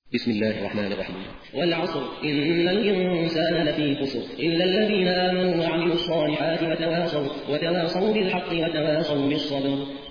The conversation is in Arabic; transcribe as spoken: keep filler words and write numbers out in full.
بسم الله الرحمن الرحيم. والعصر إن الإنسان لفي خسر إلا الذين آمنوا وعملوا الصالحات وتواصوا, وتواصوا بالحق وتواصوا بالصبر.